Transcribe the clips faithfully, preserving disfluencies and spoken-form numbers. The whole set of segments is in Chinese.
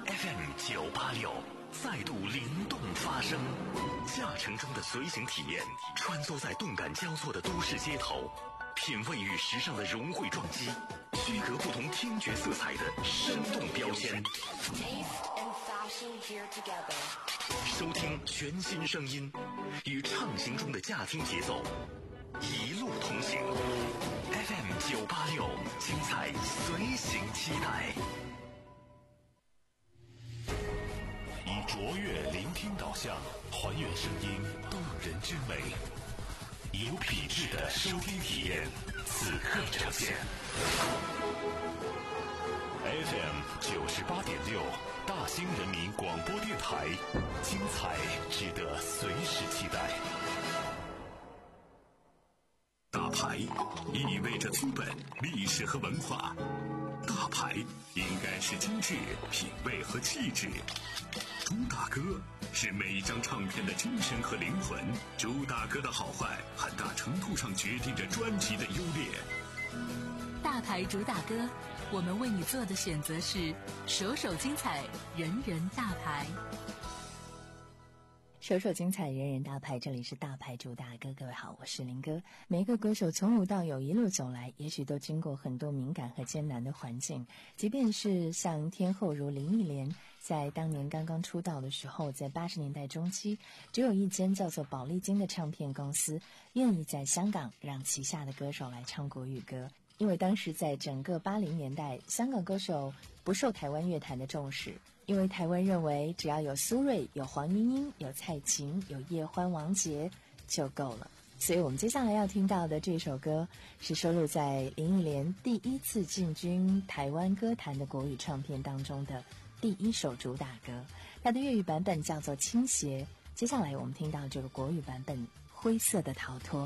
F M 九八六再度灵动发声，驾乘中的随行体验，穿梭在动感交错的都市街头，品味与时尚的融汇撞击，区隔不同听觉色彩的生动标签。收听全新声音，与畅行中的驾听节奏，一路同行。F M 九八六，精彩随行期待。以卓越聆听导向，还原声音动人之美，有品质的收听体验，此刻呈现。F M 九十八点六，大兴人民广播电台，精彩值得随时期待。大牌意味着资本、历史和文化，大牌应该是精致、品味和气质。朱大哥是每一张唱片的精神和灵魂，朱大哥的好坏很大程度上决定着专辑的优劣。 大牌主打歌，我们为你做的选择是首首精彩，人人大牌。 首首精彩，人人大牌，这里是大牌主打歌。各位好，我是林哥。每一个歌手从无到有一路走来，也许都经过很多敏感和艰难的环境。即便是像天后如林忆莲，在当年刚刚出道的时候，在八十年代中期，只有一间叫做宝丽金的唱片公司愿意在香港让旗下的歌手来唱国语歌。因为当时在整个八零年代，香港歌手不受台湾乐坛的重视，因为台湾认为只要有苏芮、有黄莺莺、有蔡琴、有叶欢、王杰就够了。所以我们接下来要听到的这首歌是收录在林忆莲第一次进军台湾歌坛的国语唱片当中的第一首主打歌，它的粤语版本叫做《倾斜》。接下来我们听到这个国语版本《灰色的逃脱》。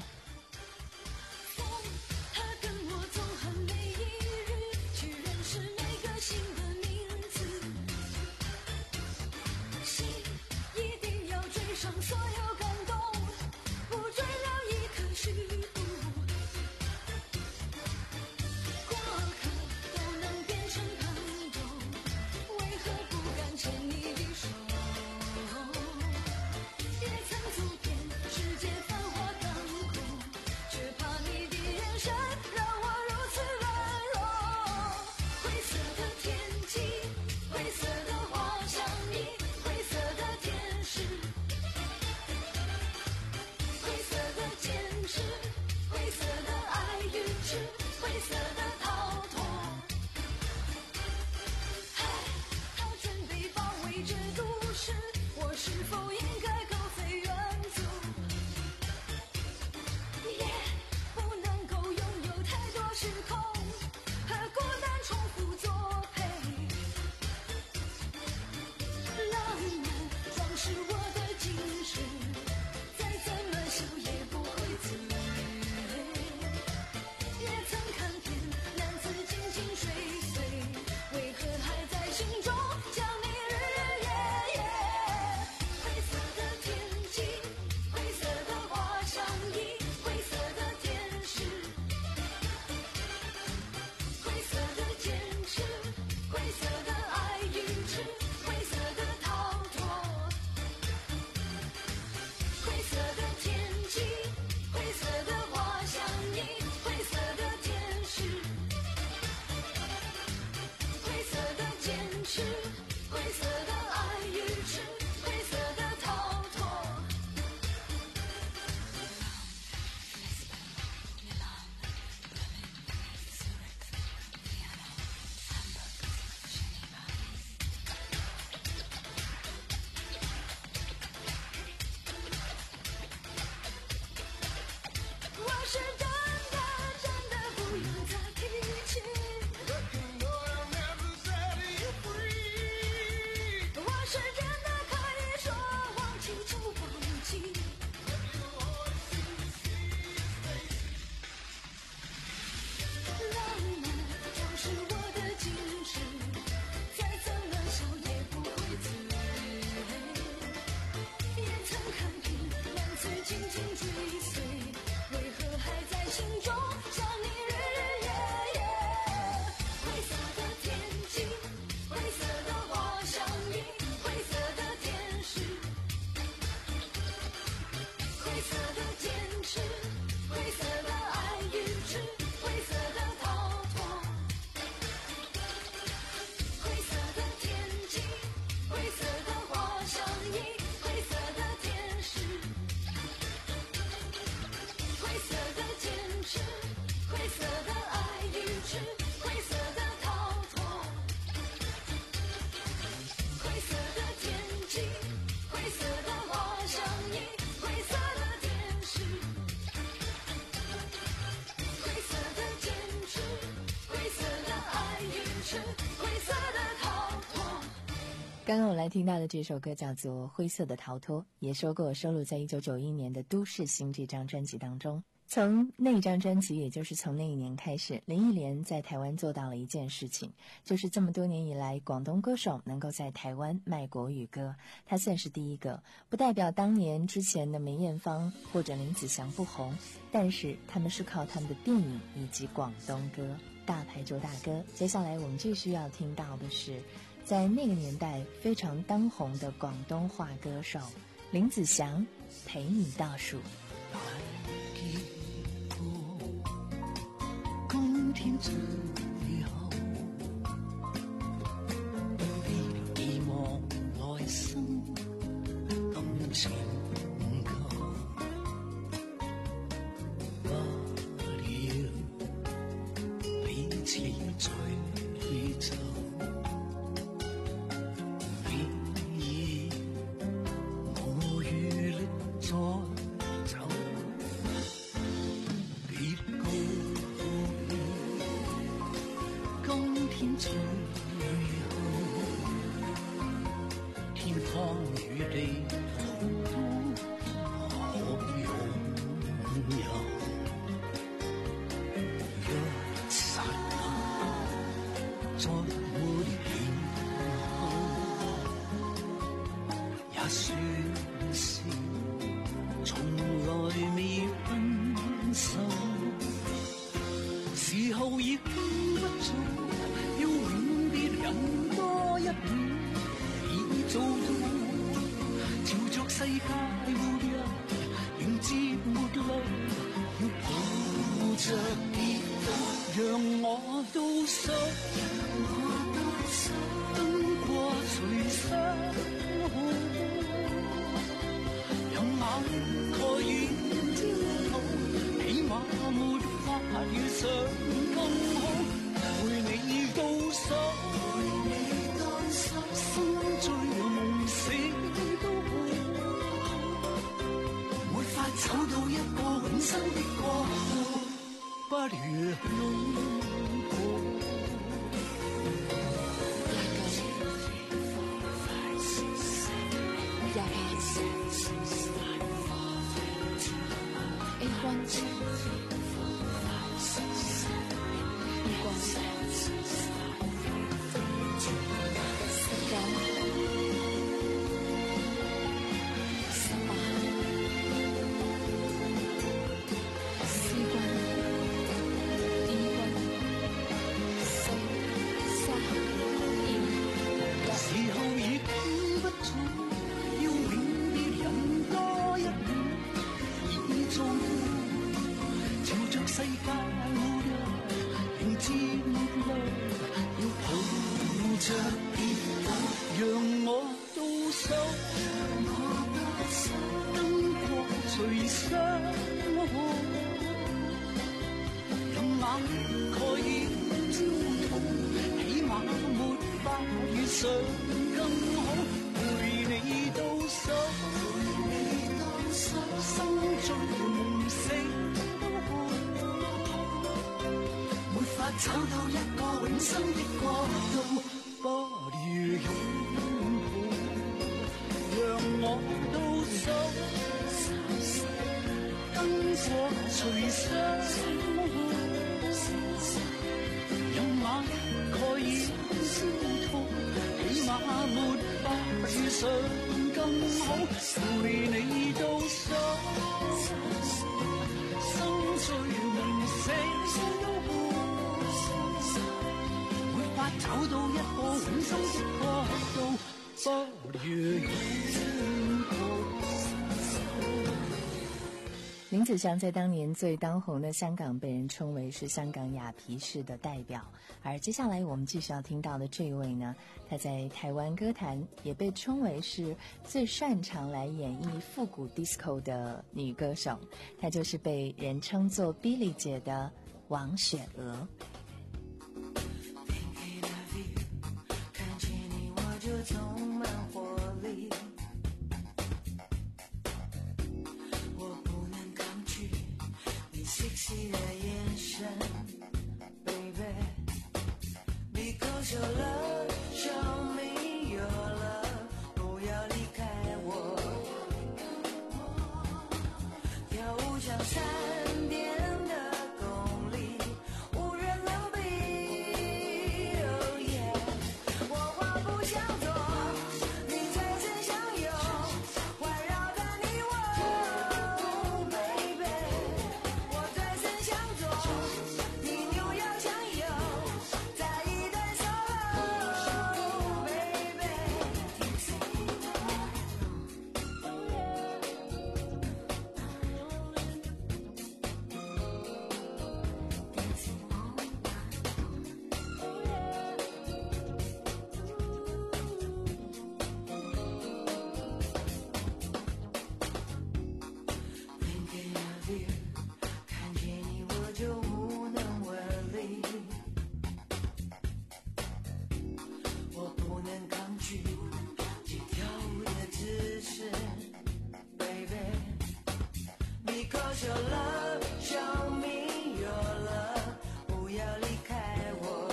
Free 灰色的逃脱。 刚刚我来听到的这首歌叫做《灰色的逃脱》，也说过收录在一九九一年的《都市心》这张专辑当中。从那张专辑，也就是从那一年开始，林忆莲在台湾做到了一件事情，就是这么多年以来，广东歌手能够在台湾卖国语歌，她算是第一个。不代表当年之前的梅艳芳或者林子祥不红，但是他们是靠他们的电影以及广东歌。大牌周大哥，接下来我们继续要听到的是在那个年代非常当红的广东话歌手林子祥，陪你倒數。 今天最後，飛了寄望來生感情夠，不了彼此醉酒，你已無餘力再走，別告今天最後，天荒與地土都可擁有，一剎那再沒以後，也算是從來未分手，時候已經不早，要永別人多一秒，已做到朝着世界活躍，迎接末路，要抱着跌倒，讓我倒數，燈過隨身看，讓眼蓋掩焦土，起碼沒法遇上更好，陪你倒數，心醉夢死都好，沒法找到一個永生的國度，不如擁抱。找到一個永生的國度，不如擁抱，讓我倒數，燈火隨身，讓眼蓋掩焦土，起碼沒法遇上更好，陪你倒數，心醉夢死都好，找到一個永生的國度，不如擁抱。 林子祥在当年最当红的香港被人称为是香港雅皮式的代表，而接下来我们继续要听到的这一位呢，她在台湾歌坛也被称为是最擅长来演绎复古 disco 的女歌手，她就是被人称作 Billy 姐的王雪娥。 充满活力，我不能抗拒你 sexy 的眼神 ，baby，because you're 了，生命有了，不要离开我，跳舞像闪电的功力，无人能比。Oh yeah， 我话不想做，你最真相有，环绕着你我。Oh baby， 我最真想做，你扭要想有，在一段 solo baby。Thinking of you， 看见你我就无能为力，我不能抗拒这跳舞的姿势 ，baby。Because your love， 生命有了，不要离开我，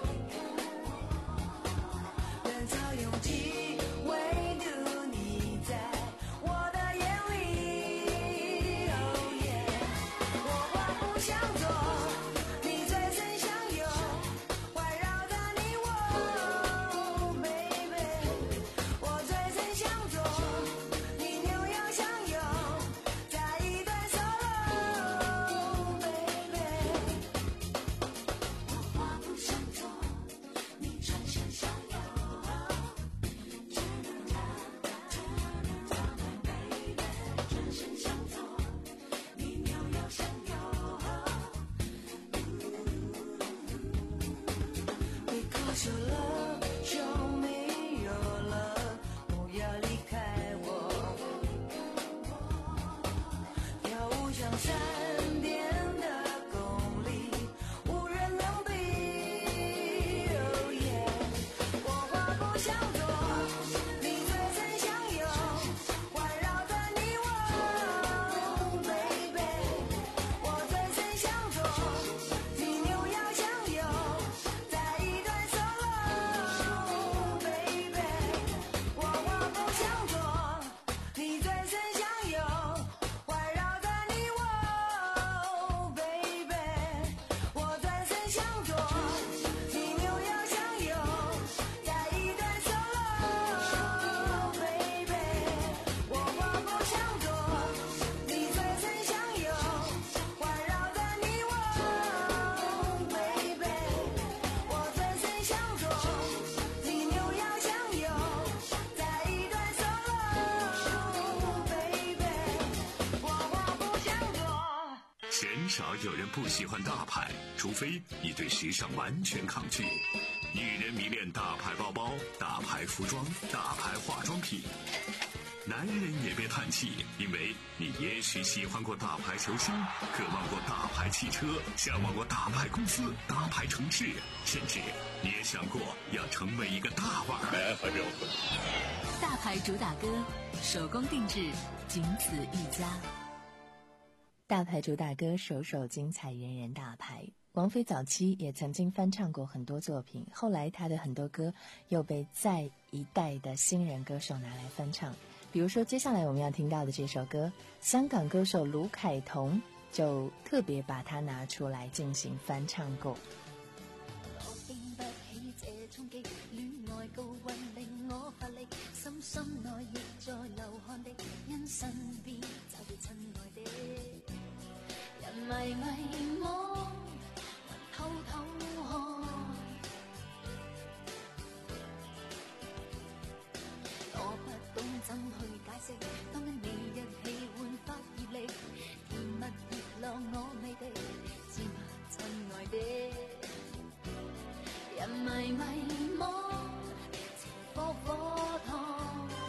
人潮拥挤，唯独你在我的眼里。Oh yeah， 我话不想做，你最真相有，环绕着你我。Baby， 我最真想做，你扭要想有，在一段 solo baby。我话不想做，你专心想有。专心想做，你扭要想有。Because your love， 生命有了，不要离开我，跳舞像闪电的功力，无人能比。Oh yeah， 我话不想做，你最真相有，环绕着你我。Baby， 我最真想做，你扭要想有，在一段 solo baby。我话不想做，你最真相有，环绕着你我。Baby， 我最真想做，你扭要想有，在一段 solo baby。我话不想做，你最真相有，环绕着你我。Baby， 我最真想做，你扭要想有，在一段 solo baby。我话不想做。 鲜少有人不喜欢大牌，除非你对时尚完全抗拒。女人迷恋大牌包包、大牌服装、大牌化妆品。男人也别叹气，因为你也许喜欢过大牌球星，渴望过大牌汽车，向往过大牌公司、大牌城市，甚至你也想过要成为一个大腕儿。 大牌主打歌，手工定制，仅此一家。 大牌主打歌，首首精彩，人人大牌。王菲早期也曾经翻唱过很多作品，后来她的很多歌又被再一代的新人歌手拿来翻唱。比如说接下来我们要听到的这首歌，香港歌手卢凯彤就特别把它拿出来进行翻唱过。 我經不起這衝擊，戀愛高溫令我乏力，深深內亦在流汗的，因身邊找到親愛的，人迷迷惘，還偷偷看，我不懂怎去解釋，當跟你一起煥發熱力，甜蜜熱浪我美的，知嗎親愛的，人迷迷惘，情火火燙，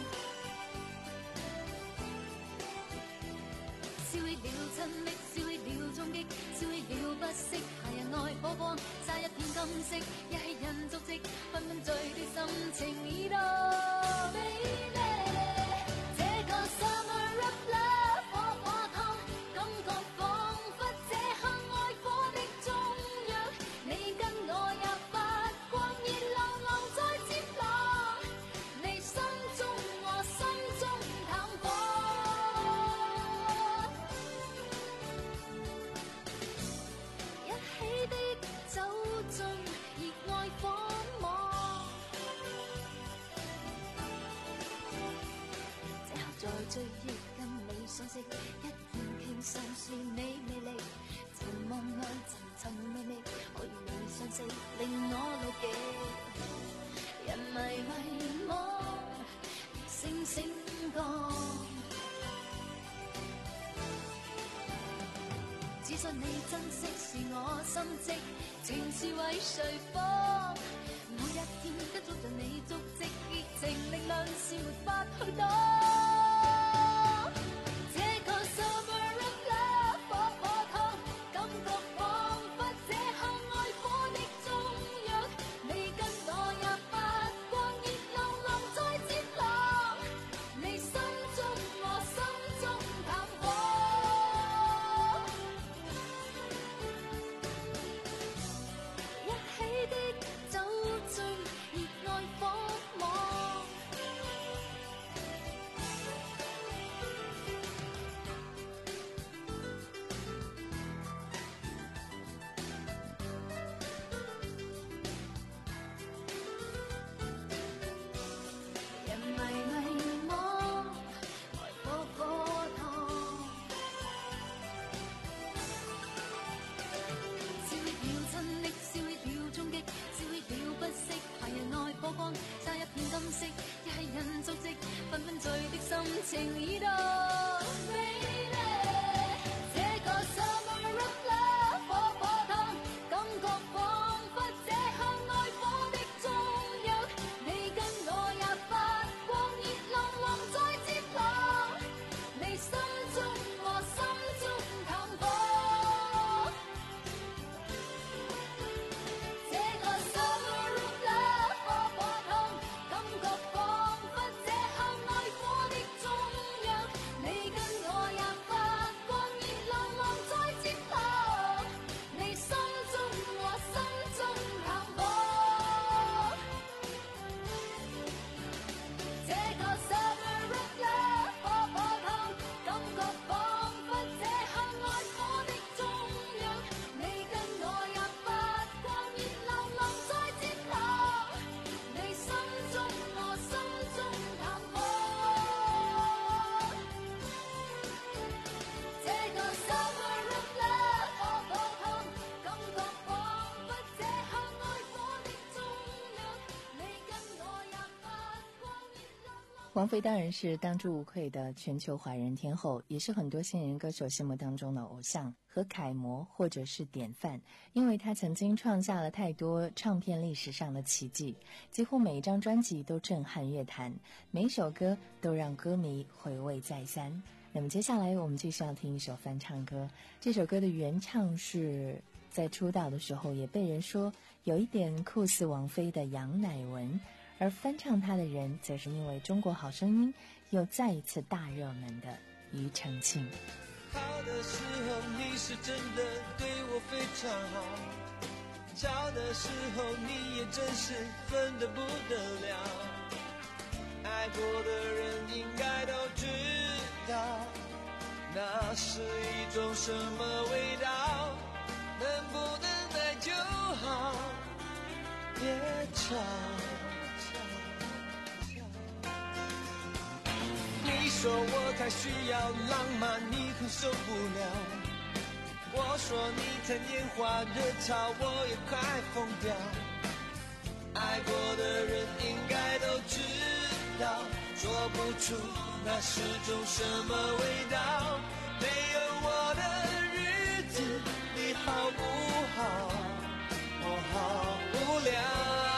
燒起了親昵，燒起了衝擊，燒起了不息，夏日愛火光，灑一片金色，一起人足跡，紛紛醉的心情已到 baby， 這個 summer of love 火火燙，感覺彷彿這刻愛火的中央，你跟我也發光熱浪。 追憶跟你相識，一見傾心是你魅力，尋夢愛尋尋覓覓，我與你相識令我牢記，人迷迷惘，星星降，只信你珍惜是我心跡，情是為誰放？每一天跟蹤着你足跡，熱情力量是沒法去擋。這個 summer of love 火火燙，感覺彷彿這刻愛火的中藥，你跟我也發光，熱浪浪在接浪，你心中我心中淡薄，一起的走進熱愛火網。人迷迷惘，愛火火燙，燒了親昵，燒了終極，燒了不息，排人愛火光，差一片金色，一係人足跡，紛紛醉的心情已到美麗。這個 summer of love 火火燙，感覺彷彿這刻愛火的中藥，你跟我也發光，熱浪浪在接浪，你心中我心中淡薄。這個 summer of love 火火燙，感覺彷彿這刻愛火的中藥，你跟我也發光，熱浪浪在接浪，你心中我心中淡薄。這個 summer of love 火火燙，感覺彷彿這刻愛火的中藥，你跟我也發光，熱浪浪在接浪，你心中我心中淡薄。這個 summer of love 火火燙，感覺彷彿這刻愛火的中藥，你跟我也發光，熱浪浪。 王菲当然是当之无愧的全球华人天后，也是很多新人歌手心目当中的偶像和楷模或者是典范，因为她曾经创下了太多唱片历史上的奇迹，几乎每一张专辑都震撼乐坛，每一首歌都让歌迷回味再三。那么接下来我们继续要听一首翻唱歌，这首歌的原唱是在出道的时候也被人说有一点酷似王菲的杨乃文，而翻唱她的人则是因为中国好声音又再一次大热门的庾澄庆。 好的时候你是真的对我非常好，吵的时候你也真是分得不得了，爱过的人应该都知道，那是一种什么味道，能不能爱就好，别吵。你说我太需要浪漫，你很受不了，我说你太拈花惹草，我也快疯掉，爱过的人应该都知道，说不出那是种什么味道，没有我的日子你好不好，我好无聊，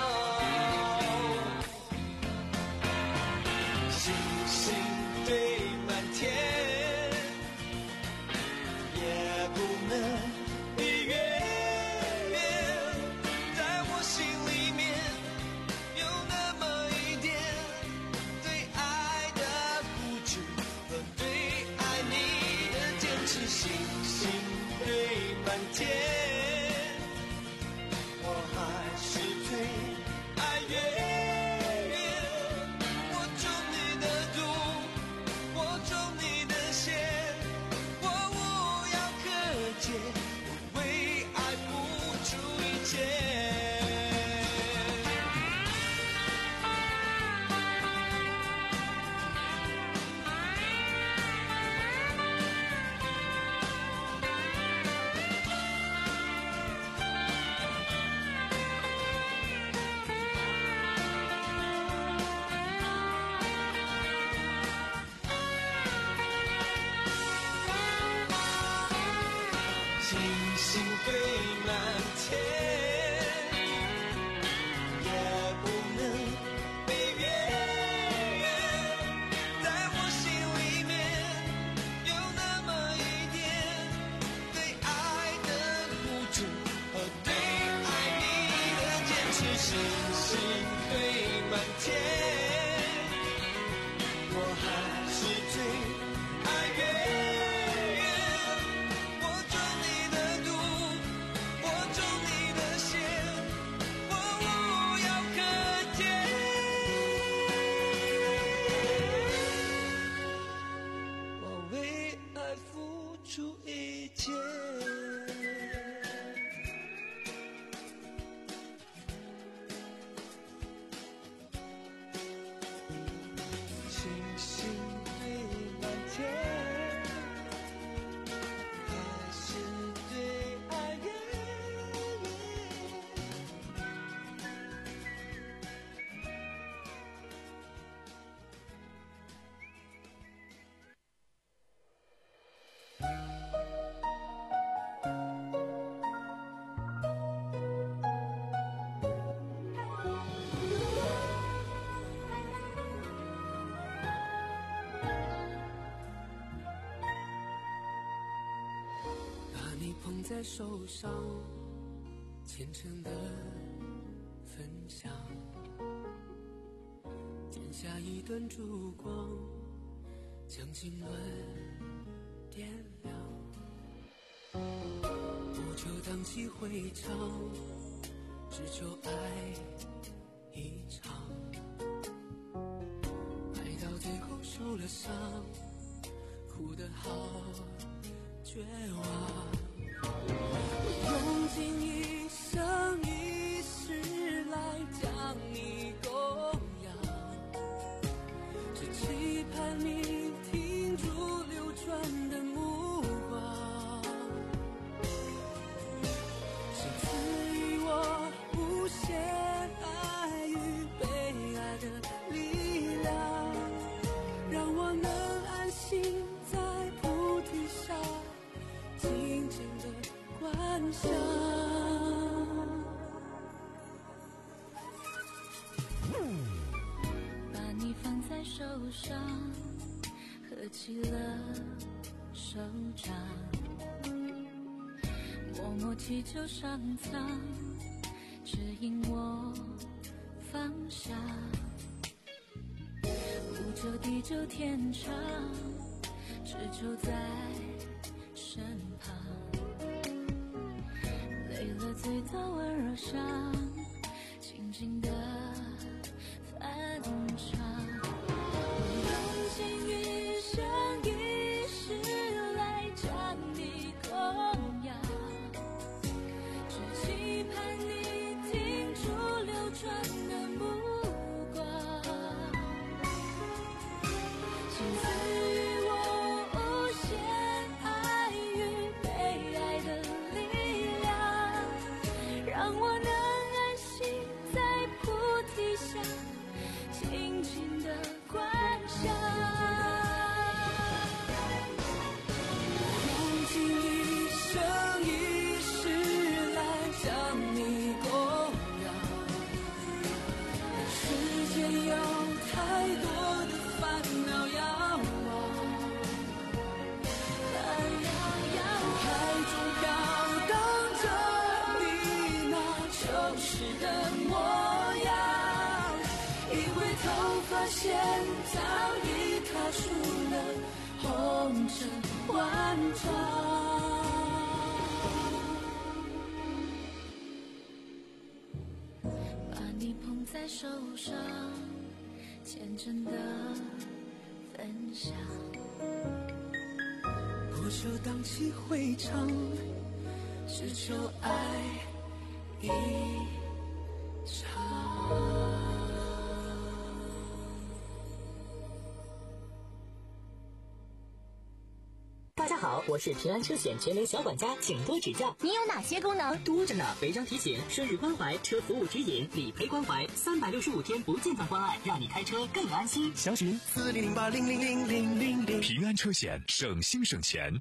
星星堆满天，也不能比月圆，在我心里面有那么一点对爱的固执和对爱你的坚持，星星堆满天。 在手上，虔诚的分享，剪下一段烛光，将经纶点亮。不求荡气回肠，只求爱一场。爱到最后受了伤，哭得好绝望。我用尽一生一世来将你供养，只期盼你停住流转的目光，请赐予我无限爱与被爱的力量，让我能安心在菩提下静静的观想。 把你放在手上，合起了手掌，默默祈求上苍指引我方向。不求地久天长，只求在身旁。累了醉到温柔乡，静静的翻唱。我用尽一生一世来将你供养，只期盼你停住流转的目光，请赐予我无限爱与被爱的力量，让我能安心在菩提下静静的观想。 用尽一生一世来将你供养，世间有太多的烦恼要忘，海中飘荡着你那旧时的模样，一回头发现早已踏出了红尘万丈。 把你捧在手上，虔诚的分享。 不求荡气回肠，只求爱一场。 大家好，我是平安车险全联小管家，请多指教。 你有哪些功能？ 多着呢，违章提醒、生日关怀、车服务指引、理赔关怀，三百六十五天不间断关爱，让你开车更安心。 详询四零零八零零零零零零。 平安车险，省心省钱。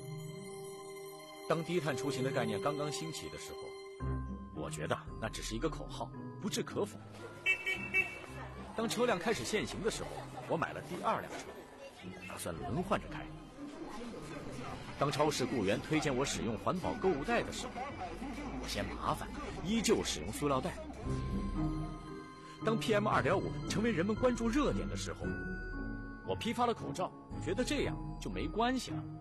当低碳出行的概念刚刚兴起的时候，我觉得那只是一个口号，不置可否。当车辆开始限行的时候，我买了第二辆车，打算轮换着开。当超市雇员推荐我使用环保购物袋的时候，我嫌麻烦，依旧使用塑料袋。当 P M 二点五 成为人们关注热点的时候，我批发了口罩，觉得这样就没关系了。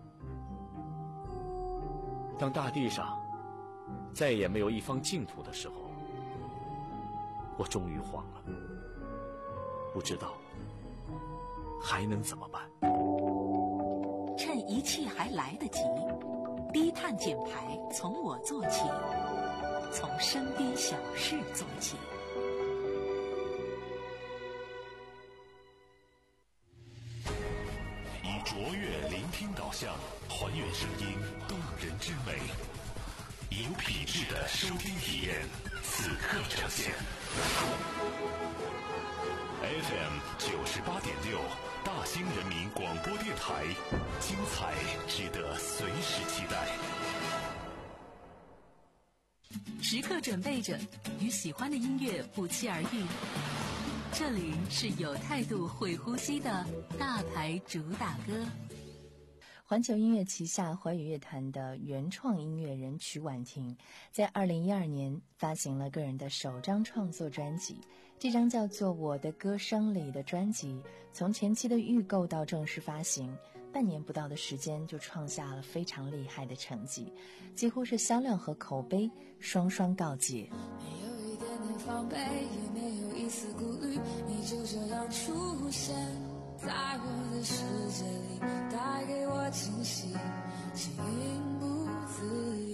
当大地上再也没有一方净土的时候，我终于慌了，不知道还能怎么办。 趁一切还来得及，低碳减排从我做起，从身边小事做起。 以卓越聆听导向，还原声音动人之美，以有品质的收听体验，此刻呈现。F M 九十八点六，大兴人民广播电台，精彩值得随时期待。 时刻准备着，与喜欢的音乐不期而遇。这里是有态度、会呼吸的大牌主打歌。 环球音乐旗下华语乐坛的原创音乐人曲婉婷，在二零一二年发行了个人的首张创作专辑。这张叫做《我的歌声里》的专辑，从前期的预购到正式发行，半年不到的时间就创下了非常厉害的成绩，几乎是销量和口碑双双告捷。 没有一点点防备，也没有一丝顾虑，你就这样出现在我的世界里，带给我惊喜，情不自已。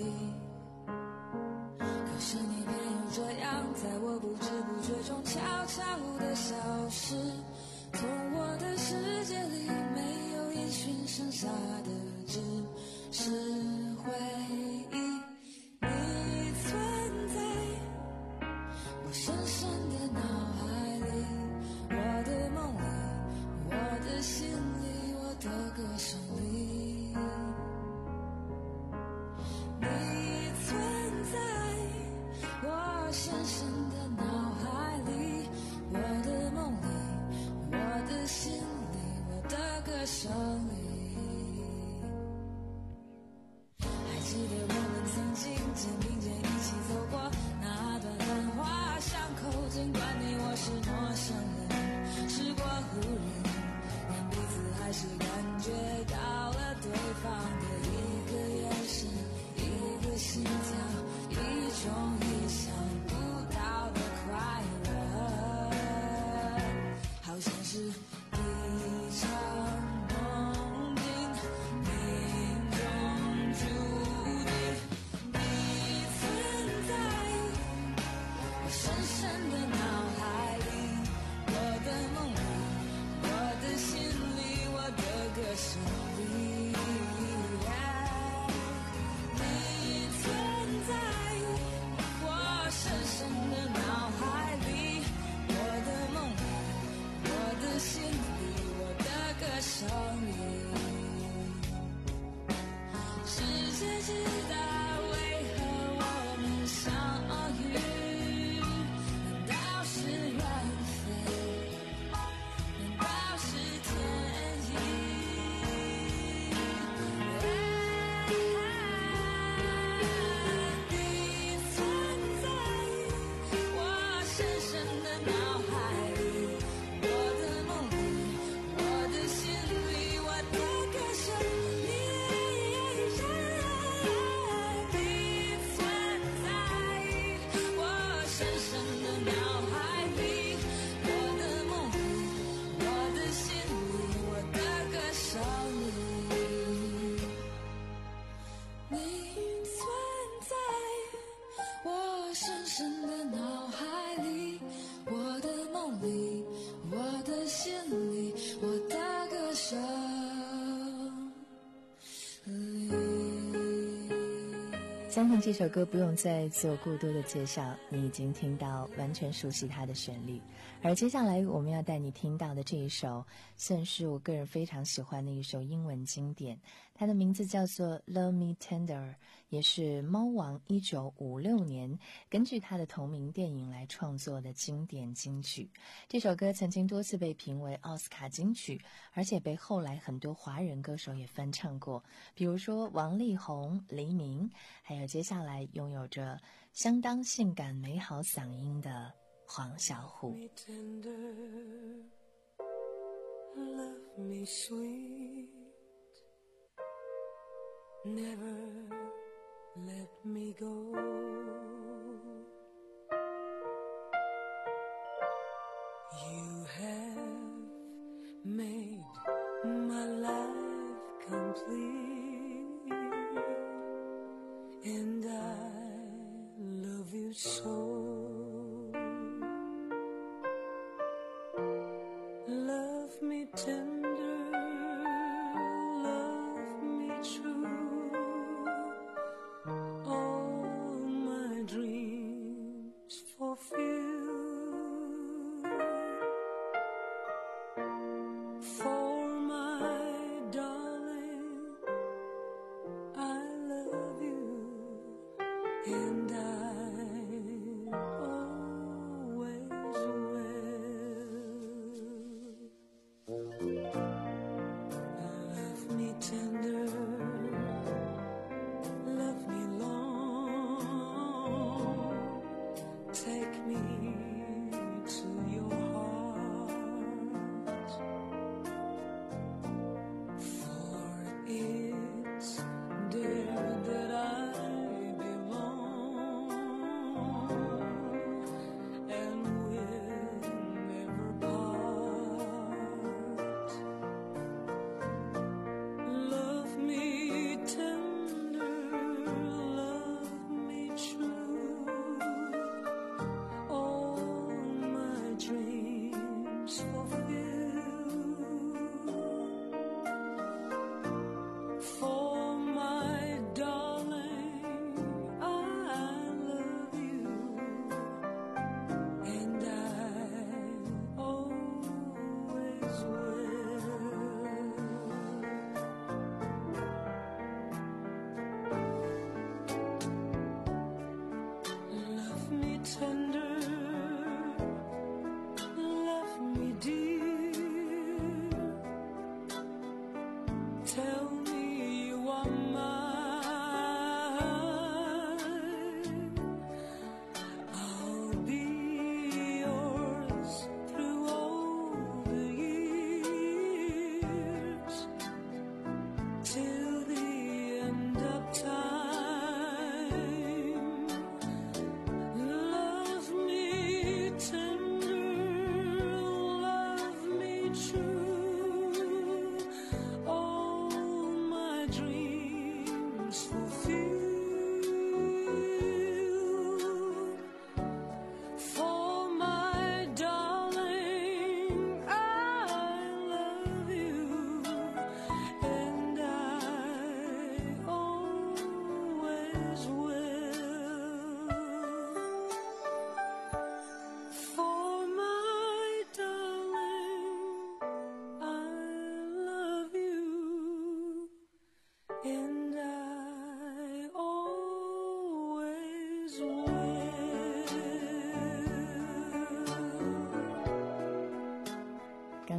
可是你偏又这样，在我不知不觉中悄悄地消失，从我的世界里没有音讯，剩下的只是回忆。你存在我深深的脑海里，我的梦里，我的心里，我的歌声里。你存在我深深的脑海里，我的梦里，我的心里，我的歌声里。还记得我们曾经肩并肩一起走过那段繁华巷口，尽管你我是陌生人，时过路人，但彼此还是感觉到了对方的一个眼神，一个心跳，一种意想不到的快乐，好像是一场梦境，命中注定。你存在我深深的脑海里，我的梦里，我的心里，我的歌声里。你存在我深深的脑海里，我的梦里，我的心里，我的歌声里。世界知道为何我们相遇，难道是缘分？难道是天意？你存在我深深的脑海里，我的梦里，我的心里，我的歌声里。你存在我深深的脑海里，我的梦里，我的心里，我的歌声里。你存在我深深的脑海里，我的梦里，我的心里，我的歌声里。 相信这首歌不用再做过多的介绍，你已经听到完全熟悉它的旋律。而接下来我们要带你听到的这一首，算是我个人非常喜欢的一首英文经典，它的名字叫做 Love Me Tender， 也是猫王一九五六年根据他的同名电影来创作的经典金曲。这首歌曾经多次被评为奥斯卡金曲，而且被后来很多华人歌手也翻唱过，比如说王力宏、黎明，还有接下来拥有着相当性感美好嗓音的黄小琥。 Me tender, love me sweet, never let me go. You have made my life complete, and I love you so. Love me tender, love me true, all my dreams fulfill. For my darling, I love you, and I always will.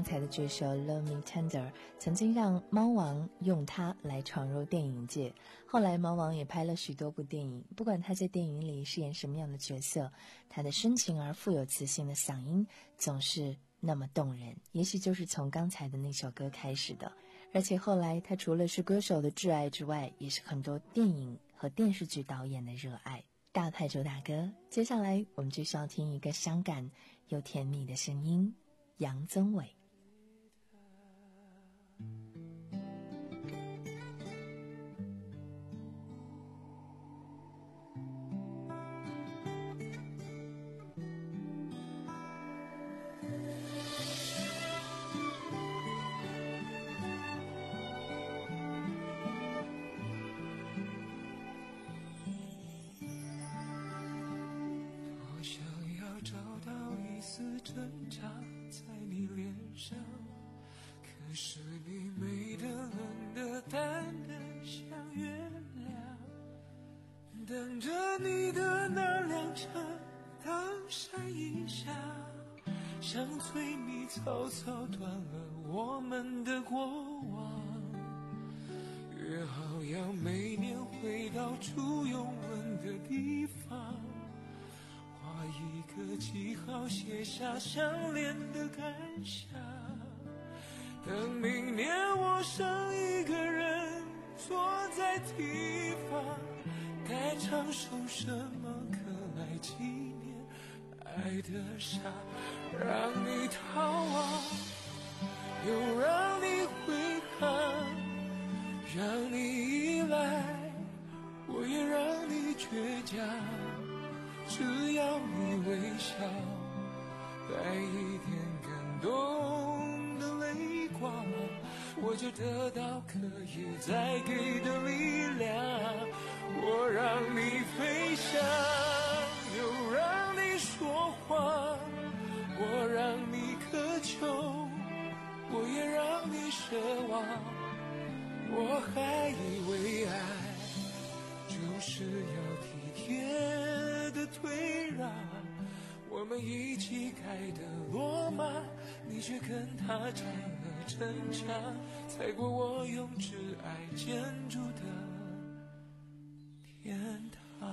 才的这首 Love Me Tender 曾经让猫王用它来闯入电影界，后来猫王也拍了许多部电影，不管他在电影里饰演什么样的角色，他的深情而富有磁性的嗓音总是那么动人，也许就是从刚才的那首歌开始的。而且后来他除了是歌手的挚爱之外，也是很多电影和电视剧导演的热爱。大派周大哥，接下来我们就需要听一个伤感又甜蜜的声音，杨宗纬。 挣扎在你脸上，可是你美得冷得淡得像月亮，等着你的那辆车当闪一下，像催你草草断了我们的过往，约好要每年回到初拥吻的地方，画一个记号，写下相恋的感想。等明年我剩一个人坐在地方，该唱首什么歌来纪念爱的傻，让你逃亡，又让你挥汗，让你依赖，我也让你倔强。只要你微笑，带一点感动的泪光，我就得到可以再给的力量。我让你飞翔，又让你说谎，我让你渴求，我也让你奢望。我还以为爱就是要体贴的退让，我们一起盖的罗马，你却跟他拆了城墙，踩过我用挚爱建筑的天堂。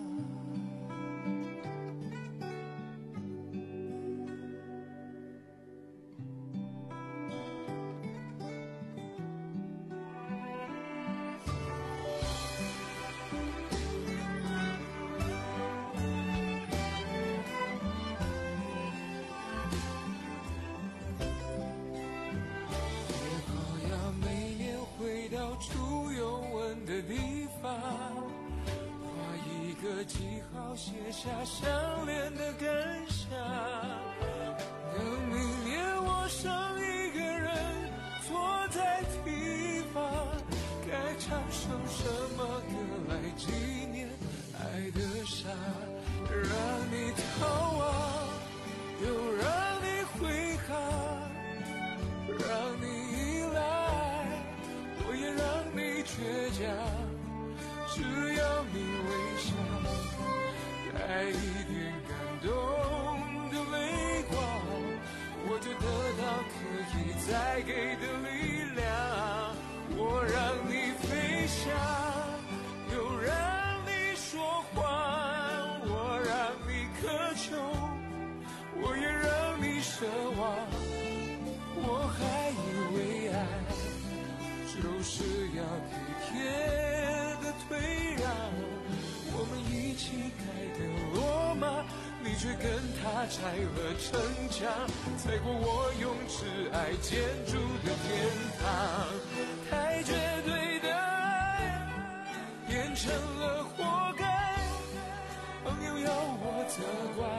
初拥吻的地方，画一个记号，写下相恋的感想。等明年我剩一个人坐在地方，该唱首什么歌来纪念爱的傻，让你逃亡，又让你挥汗，让你依赖，我也让你倔强，只要你微笑，带一点感动的泪光，我就得到可以再给的力量。我让你飞翔，又让你说谎，我让你渴求，我也让你奢望。我还以为爱就是要体贴的退让，我们一起盖的罗马，你却跟他拆了城墙，踩过我用挚爱建筑的天堂。太绝对的爱变成了活该，朋友要我责怪，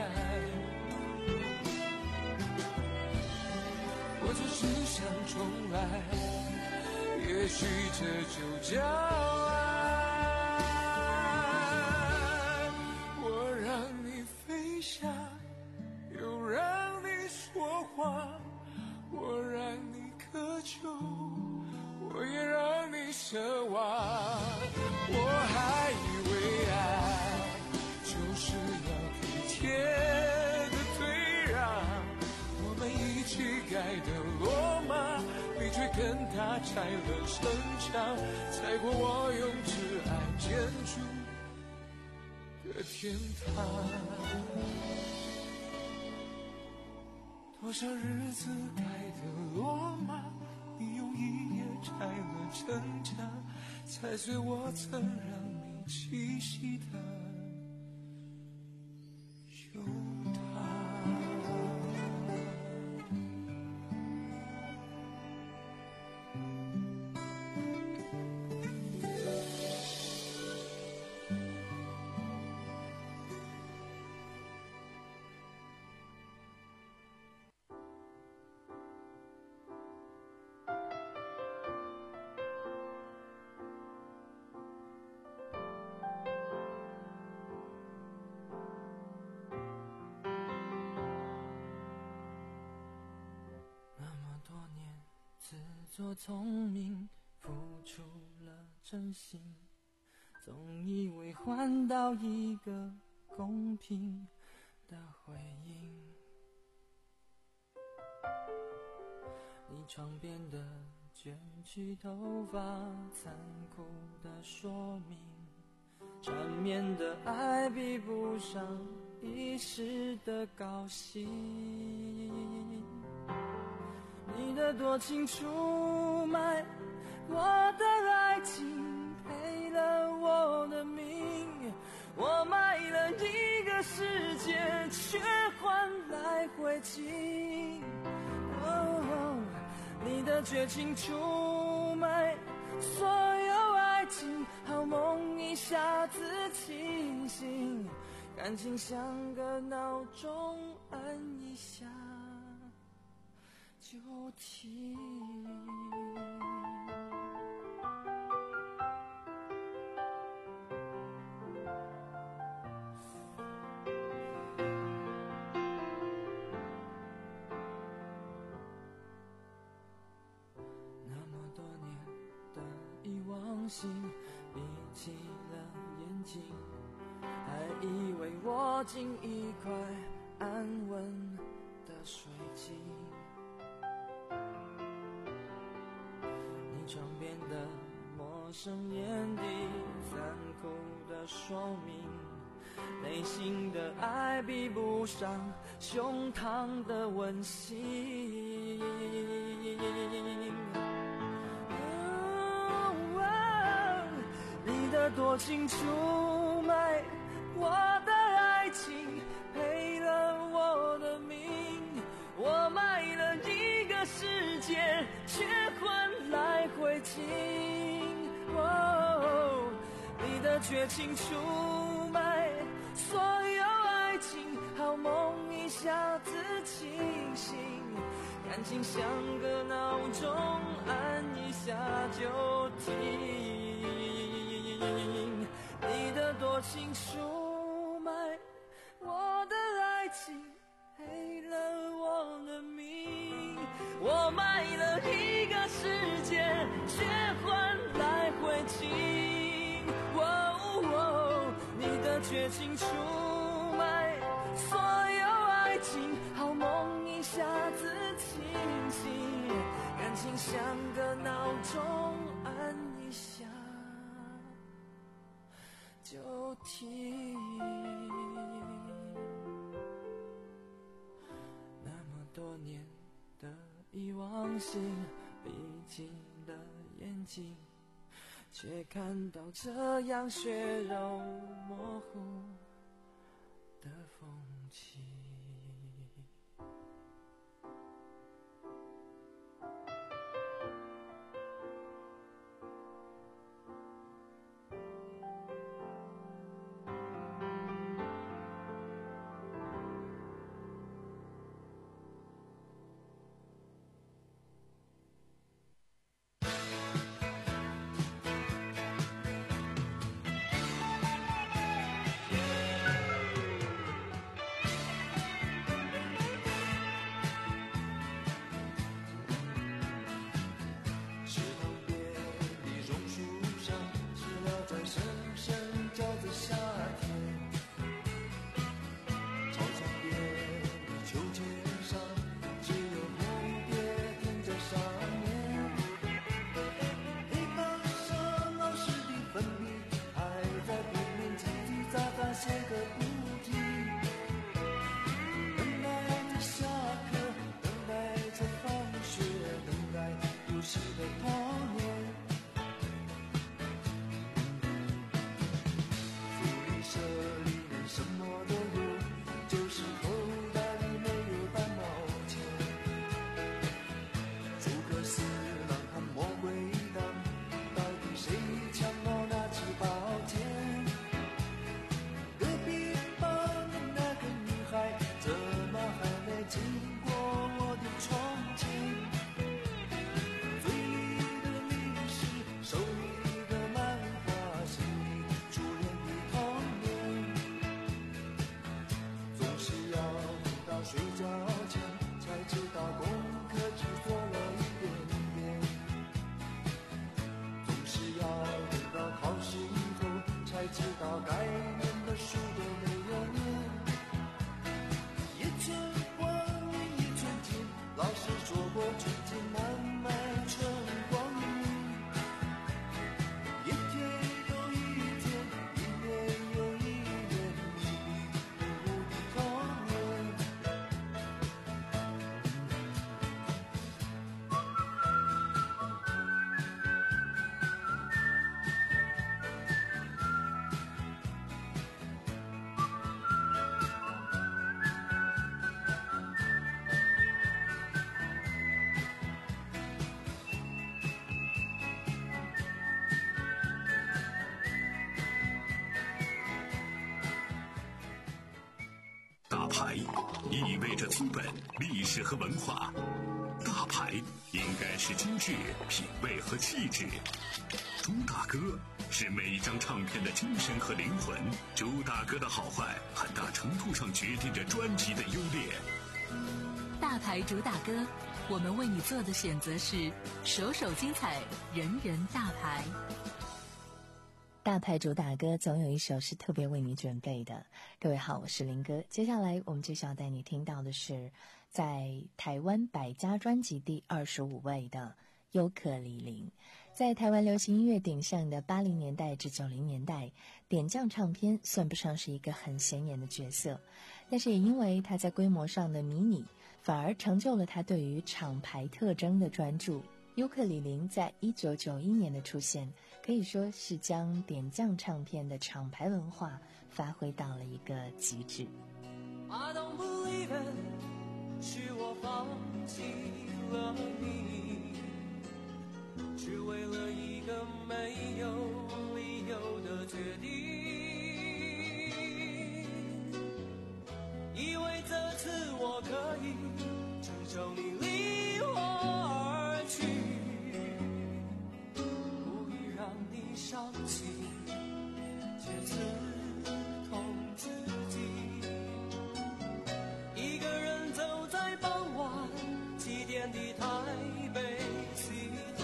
我只是想重来，也许这就叫爱。我让你飞翔，又让你说谎，我让你渴求，我也让你奢望。我还以为爱就是要体贴的退让，我们一起气盖的罗马，你却跟他拆了城墙，踩过我用挚爱建筑的天堂。多少日子盖的罗马，你用一夜拆了城墙，踩碎我曾让你栖息的胸膛。 自作聪明，付出了真心，总以为换到一个公平的回应。你床边的卷曲头发，残酷的说明，缠绵的爱比不上一时的高兴。你的多情出卖我的爱情，赔了我的命，我卖了一个世界，却换来灰烬。哦，你的绝情出卖所有爱情，好梦一下子清醒，感情像个闹钟，按一下就停。那么多年的遗忘性，闭起了眼睛，还以为握紧一块安稳的水晶。你床边的陌生眼底，残酷的说明，内心的爱比不上胸膛的温馨。哦哦，你的多情出卖我的爱情，赔了我的命，我卖了一个世界，却换来灰烬。哦，你的绝情出卖所有爱情，好梦一下子清醒，感情像个闹钟，按一下就停。你的多情出卖我的爱情，赔了我的命，我卖了一个世界，却换来灰烬。哦哦，你的绝情出卖所有爱情，好梦一下子清醒，感情像个闹钟，按一下就停。那么多年的遗忘性，闭紧了眼睛，却看到这样血肉模糊的风景。 牌意味着资本、历史和文化，大牌应该是精致、品味和气质。朱大哥是每一张唱片的精神和灵魂，朱大哥的好坏很大程度上决定着专辑的优劣。 大牌主打歌，我们为你做的选择是首首精彩，人人大牌。 大牌主打歌总有一首是特别为你准备的。各位好，我是林哥。接下来我们就是要带你听到的是在台湾百家专辑第二十五位的尤克里里。在台湾流行音乐鼎盛的八零年代至九零年代，点将唱片算不上是一个很显眼的角色，但是也因为他在规模上的迷你，反而成就了他对于厂牌特征的专注。尤克里里在一九九一年的出现，可以说是将点将唱片的厂牌文化发挥到了一个极致。 I don't believe it， 是我放弃了你，只为了一个没有理由的决定，以为这次我可以承受你离我而去，故意让你伤心，却刺痛自己。一个人走在傍晚七点的台北 City，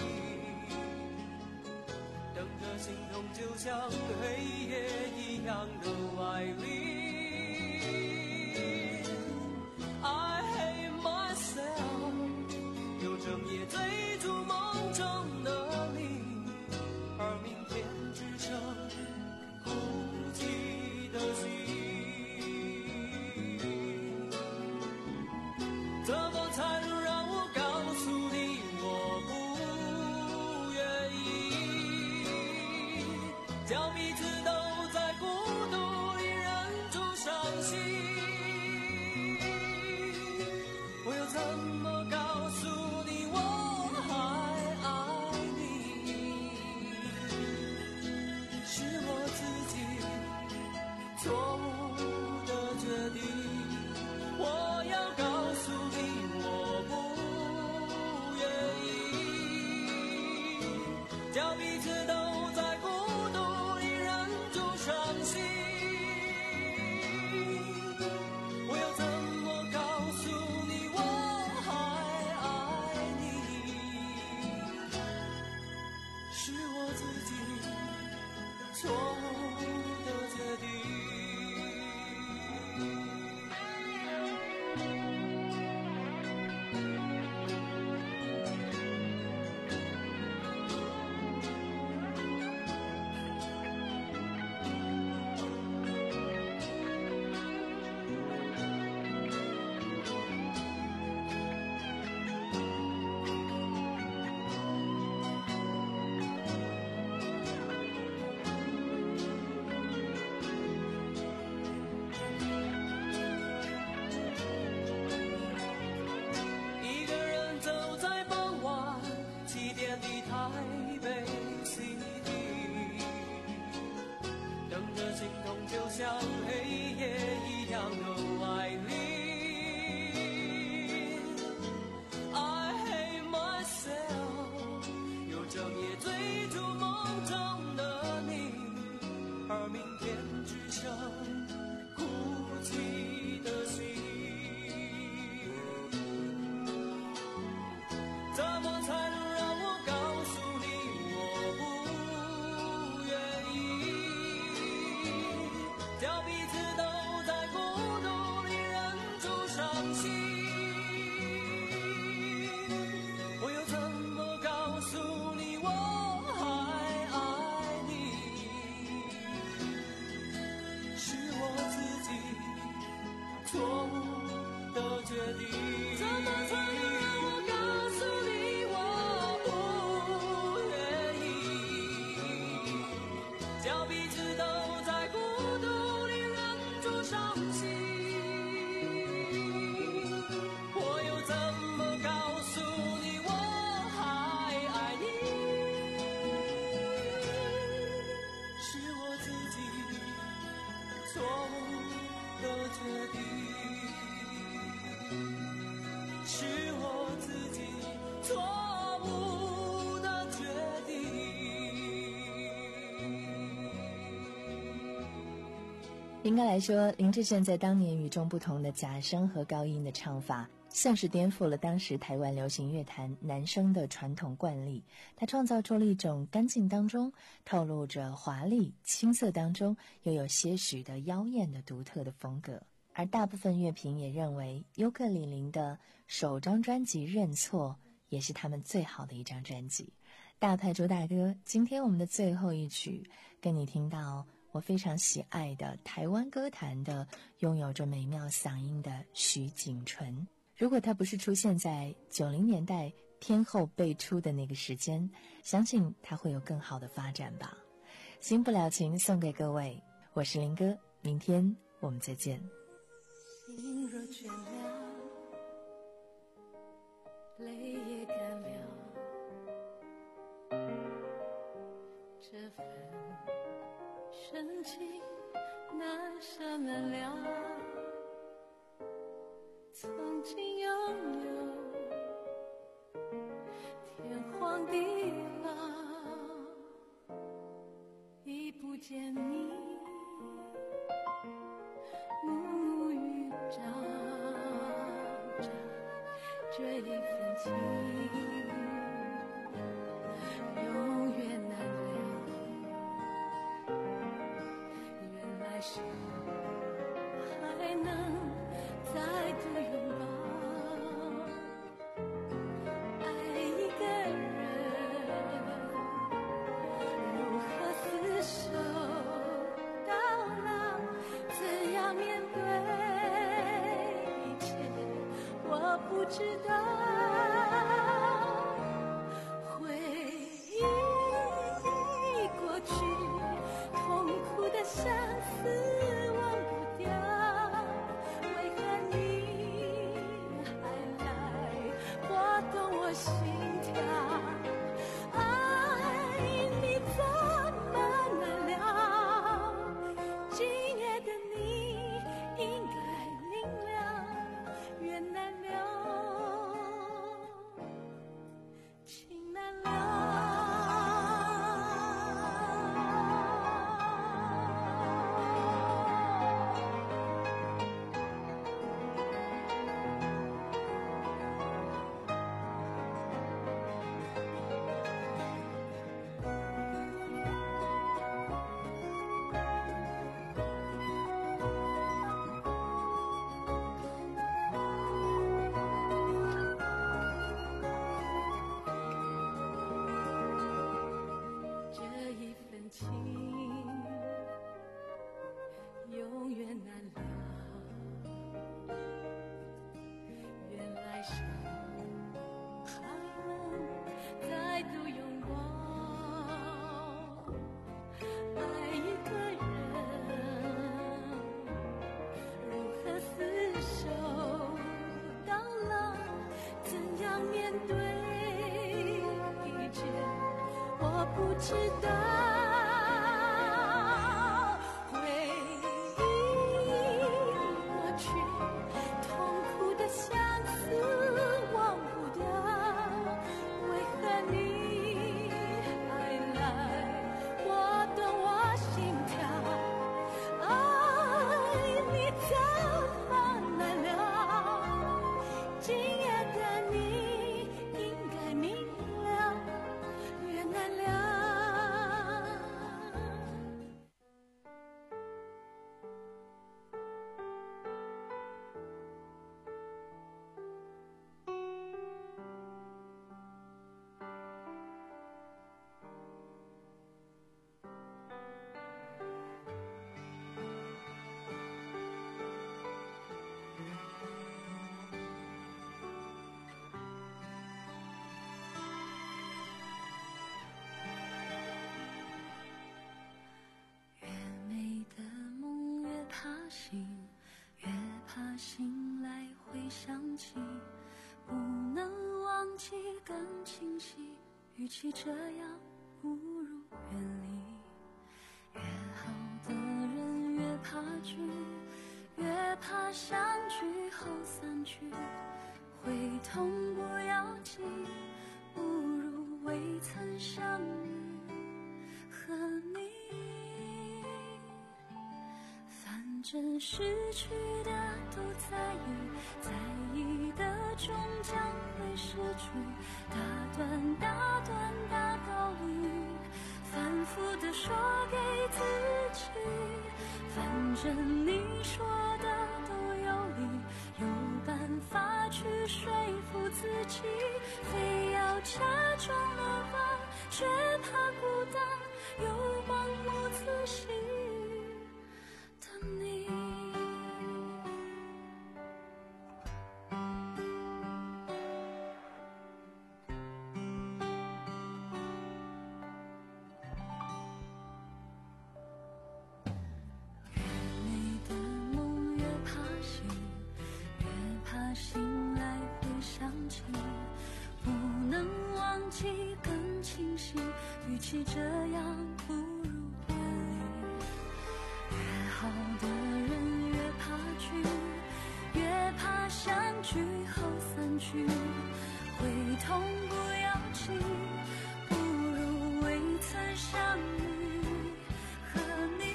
等着心痛就像黑夜一样的来临。I hate myself， 又整夜追逐梦中的你，而明天只剩孤寂的心。怎么才能让我告诉你我不愿意，叫彼此都在孤独里忍住伤心。我又怎么告诉你我还爱你，是我自己错误的决定。我要告诉你我不愿意，叫彼此都在孤独里忍住伤心。我要怎么告诉你我还应该来说，林志炫在当年与众不同的假声和高音的唱法，像是颠覆了当时台湾流行乐坛男声的传统惯例。他创造出了一种干净当中透露着华丽，青涩当中又有些许的妖艳的独特的风格。而大部分乐评也认为，尤克里里的首张专辑《认错》也是他们最好的一张专辑。大牌主打歌，今天我们的最后一曲，跟你听到我非常喜爱的台湾歌坛的拥有着美妙嗓音的徐锦纯。如果他不是出现在九零年代天后辈出的那个时间，相信他会有更好的发展吧。新不了情送给各位，我是林哥，明天我们再见。 心若倦了，泪也干了，这份深情难舍难了，曾经拥有天荒地老，已不见你暮暮与朝朝，这一份情永远难了，原来是还能再度拥抱，爱一个人如何厮守到老，怎样面对一切我不知道，回忆过去痛苦的相思忘不掉，为何你还来拨动我心跳，爱你怎么难了，今夜的你应该明了，缘难了，情难了。这一份情永远难了，原来是还能再度拥抱，爱一个人如何厮守到老，怎样面对一切我不知道，回忆过去痛苦的相思忘不掉，为何你还来拨动我心跳，爱你怎么难了，今夜的你应该明了，缘难了。越美的梦越怕醒，越怕醒来回想起，不能忘记更清晰，与其这样不如远离。越好的人越怕聚，越怕相聚后散去，会痛不要紧，不如未曾相遇和你。反正失去的都在意，在意的终将会失去。大段大段大道理，反复的说给自己，反正你说的都有理，有办法去说服自己，非要假装乐观，却怕孤单，又盲目自信的你。醒来会想起，不能忘记更清晰，与其这样不如别离。越好的人越怕聚，越怕相聚后散去，会痛不要紧，不如未曾相遇和你。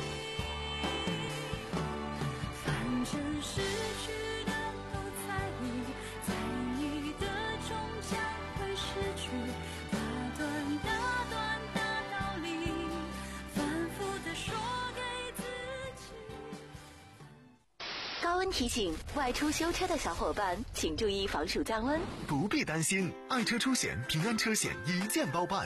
反正失去高温提醒，外出修车的小伙伴请注意防暑降温。 不必担心，爱车出险平安车险一键包办。